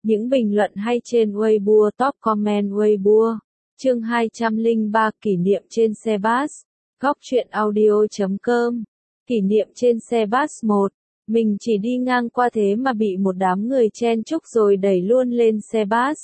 Những bình luận hay trên Weibo, top comment Weibo. Chương 203 kỷ niệm trên xe bus. Góc truyện audio.com. Kỷ niệm trên xe bus 1. Mình chỉ đi ngang qua thế mà bị một đám người chen chúc rồi đẩy luôn lên xe bus.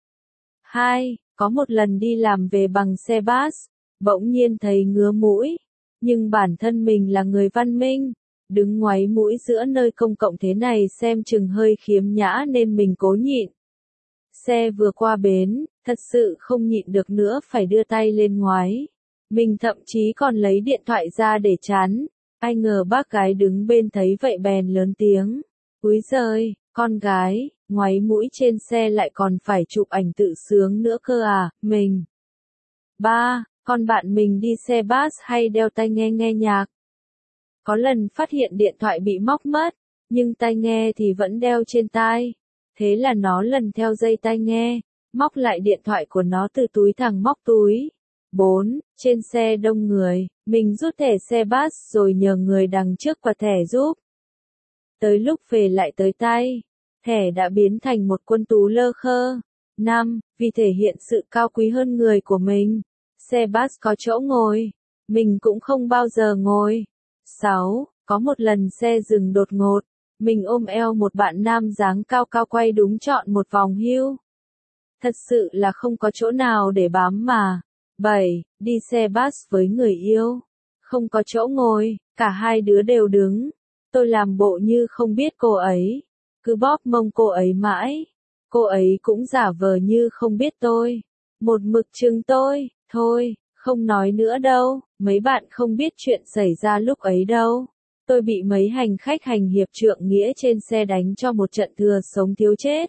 2. Có một lần đi làm về bằng xe bus, bỗng nhiên thấy ngứa mũi. Nhưng bản thân mình là người văn minh, đứng ngoáy mũi giữa nơi công cộng thế này xem chừng hơi khiếm nhã nên mình cố nhịn. Xe vừa qua bến, thật sự không nhịn được nữa phải đưa tay lên ngoái. Mình thậm chí còn lấy điện thoại ra để chắn. Ai ngờ bác gái đứng bên thấy vậy bèn lớn tiếng. Úi giời, con gái, ngoáy mũi trên xe lại còn phải chụp ảnh tự sướng nữa cơ à, mình. 3. Con bạn mình đi xe bus hay đeo tai nghe nghe nhạc. Có lần phát hiện điện thoại bị móc mất, nhưng tai nghe thì vẫn đeo trên tai. Thế là nó lần theo dây tai nghe, móc lại điện thoại của nó từ túi thẳng móc túi. 4. Trên xe đông người, mình rút thẻ xe bus rồi nhờ người đằng trước quạt thẻ giúp. Tới lúc về lại tới tay, thẻ đã biến thành một quân tú lơ khơ. 5. Vì thể hiện sự cao quý hơn người của mình, xe bus có chỗ ngồi, mình cũng không bao giờ ngồi. 6. Có một lần xe dừng đột ngột, mình ôm eo một bạn nam dáng cao cao quay đúng trọn một vòng hưu. Thật sự là không có chỗ nào để bám mà. 7. Đi xe bus với người yêu. Không có chỗ ngồi, cả hai đứa đều đứng. Tôi làm bộ như không biết cô ấy, cứ bóp mông cô ấy mãi. Cô ấy cũng giả vờ như không biết tôi. Một mực chừng tôi, thôi, không nói nữa đâu, mấy bạn không biết chuyện xảy ra lúc ấy đâu. Tôi bị mấy hành khách hành hiệp trượng nghĩa trên xe đánh cho một trận thừa sống thiếu chết.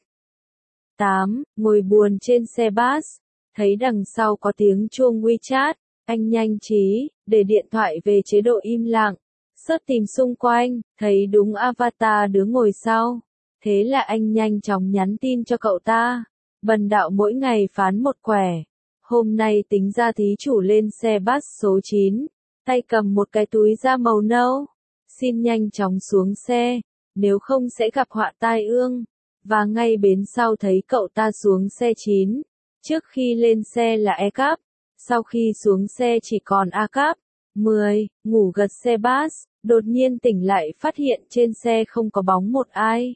8. Ngồi buồn trên xe bus, thấy đằng sau có tiếng chuông WeChat, anh nhanh trí, để điện thoại về chế độ im lặng, search tìm xung quanh, thấy đúng avatar đứa ngồi sau. Thế là anh nhanh chóng nhắn tin cho cậu ta. Bần đạo mỗi ngày phán một quẻ. Hôm nay tính ra thí chủ lên xe bus số 9, tay cầm một cái túi da màu nâu. Xin nhanh chóng xuống xe, nếu không sẽ gặp họa tai ương. Và ngay bến sau thấy cậu ta xuống xe 9. Trước khi lên xe là E cáp, sau khi xuống xe chỉ còn A cáp. 10. Ngủ gật xe bus, đột nhiên tỉnh lại phát hiện trên xe không có bóng một ai.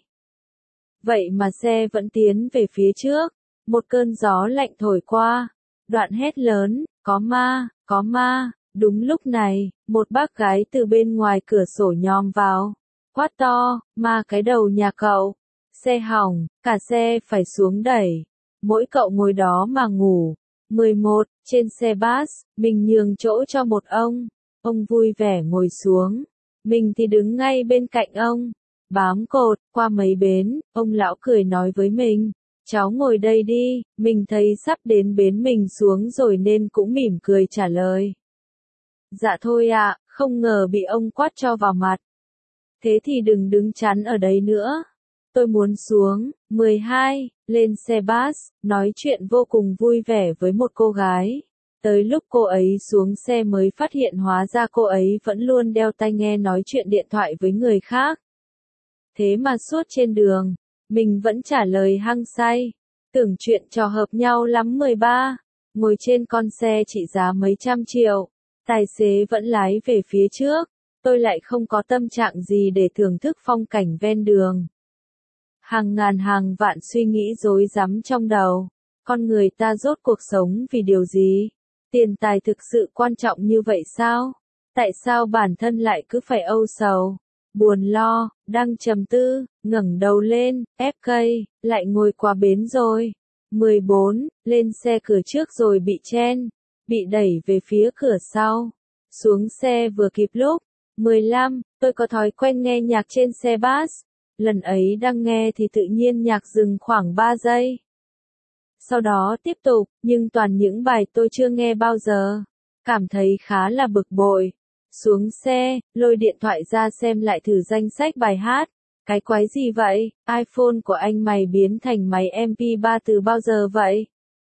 Vậy mà xe vẫn tiến về phía trước. Một cơn gió lạnh thổi qua. Đoạn hét lớn, có ma, có ma. Đúng lúc này, một bác gái từ bên ngoài cửa sổ nhòm vào. Quát to, ma cái đầu nhà cậu. Xe hỏng, cả xe phải xuống đẩy. Mỗi cậu ngồi đó mà ngủ. 11. Trên xe bus, mình nhường chỗ cho một ông. Ông vui vẻ ngồi xuống. Mình thì đứng ngay bên cạnh ông. Bám cột, qua mấy bến, ông lão cười nói với mình. Cháu ngồi đây đi, mình thấy sắp đến bến mình xuống rồi nên cũng mỉm cười trả lời. Dạ thôi ạ, không ngờ bị ông quát cho vào mặt. Thế thì đừng đứng chắn ở đấy nữa. Tôi muốn xuống. 12. Lên xe bus, nói chuyện vô cùng vui vẻ với một cô gái. Tới lúc cô ấy xuống xe mới phát hiện hóa ra cô ấy vẫn luôn đeo tai nghe nói chuyện điện thoại với người khác. Thế mà suốt trên đường, mình vẫn trả lời hăng say. Tưởng chuyện trò hợp nhau lắm. 13. Ngồi trên con xe trị giá mấy trăm triệu. Tài xế vẫn lái về phía trước. Tôi lại không có tâm trạng gì để thưởng thức phong cảnh ven đường. Hàng ngàn hàng vạn suy nghĩ rối rắm trong đầu. Con người ta rốt cuộc sống vì điều gì? Tiền tài thực sự quan trọng như vậy sao? Tại sao bản thân lại cứ phải âu sầu, buồn lo, đang trầm tư, ngẩng đầu lên, ép cây, lại ngồi qua bến rồi. 14. Lên xe cửa trước rồi bị chen, bị đẩy về phía cửa sau. Xuống xe vừa kịp lúc. 15. Tôi có thói quen nghe nhạc trên xe bus. Lần ấy đang nghe thì tự nhiên nhạc dừng khoảng 3 giây. Sau đó tiếp tục, nhưng toàn những bài tôi chưa nghe bao giờ. Cảm thấy khá là bực bội. Xuống xe, lôi điện thoại ra xem lại thử danh sách bài hát. Cái quái gì vậy? iPhone của anh mày biến thành máy MP3 từ bao giờ vậy?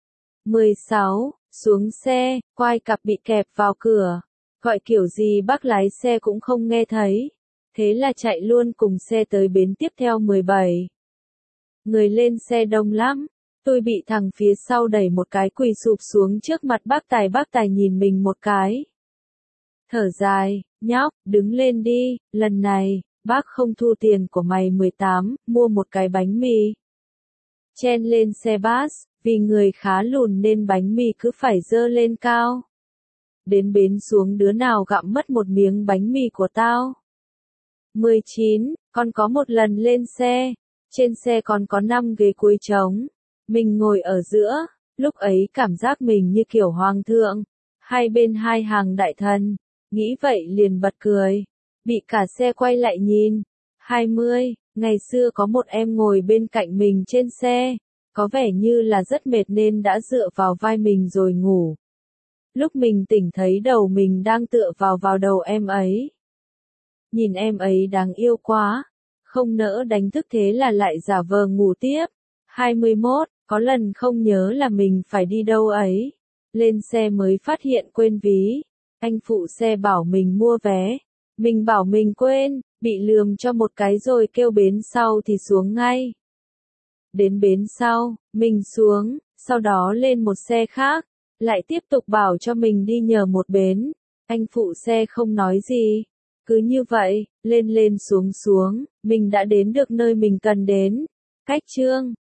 16. Xuống xe, quai cặp bị kẹp vào cửa. Gọi kiểu gì bác lái xe cũng không nghe thấy. Thế là chạy luôn cùng xe tới bến tiếp theo. 17. Người lên xe đông lắm. Tôi bị thằng phía sau đẩy một cái quỳ sụp xuống trước mặt bác tài nhìn mình một cái. Thở dài, nhóc, đứng lên đi, lần này, bác không thu tiền của mày 18, mua một cái bánh mì. Chen lên xe bus, vì người khá lùn nên bánh mì cứ phải dơ lên cao. Đến bến xuống đứa nào gặm mất một miếng bánh mì của tao. 19, còn có một lần lên xe, trên xe còn có 5 ghế cuối trống. Mình ngồi ở giữa, lúc ấy cảm giác mình như kiểu hoàng thượng, hai bên hai hàng đại thần, nghĩ vậy liền bật cười, bị cả xe quay lại nhìn. 20, ngày xưa có một em ngồi bên cạnh mình trên xe, có vẻ như là rất mệt nên đã dựa vào vai mình rồi ngủ. Lúc mình tỉnh thấy đầu mình đang tựa vào đầu em ấy. Nhìn em ấy đáng yêu quá, không nỡ đánh thức thế là lại giả vờ ngủ tiếp. 21, có lần không nhớ là mình phải đi đâu ấy. Lên xe mới phát hiện quên ví. Anh phụ xe bảo mình mua vé. Mình bảo mình quên, bị lườm cho một cái rồi kêu bến sau thì xuống ngay. Đến bến sau, mình xuống, sau đó lên một xe khác, lại tiếp tục bảo cho mình đi nhờ một bến. Anh phụ xe không nói gì. Cứ như vậy, lên xuống, mình đã đến được nơi mình cần đến. Cách chương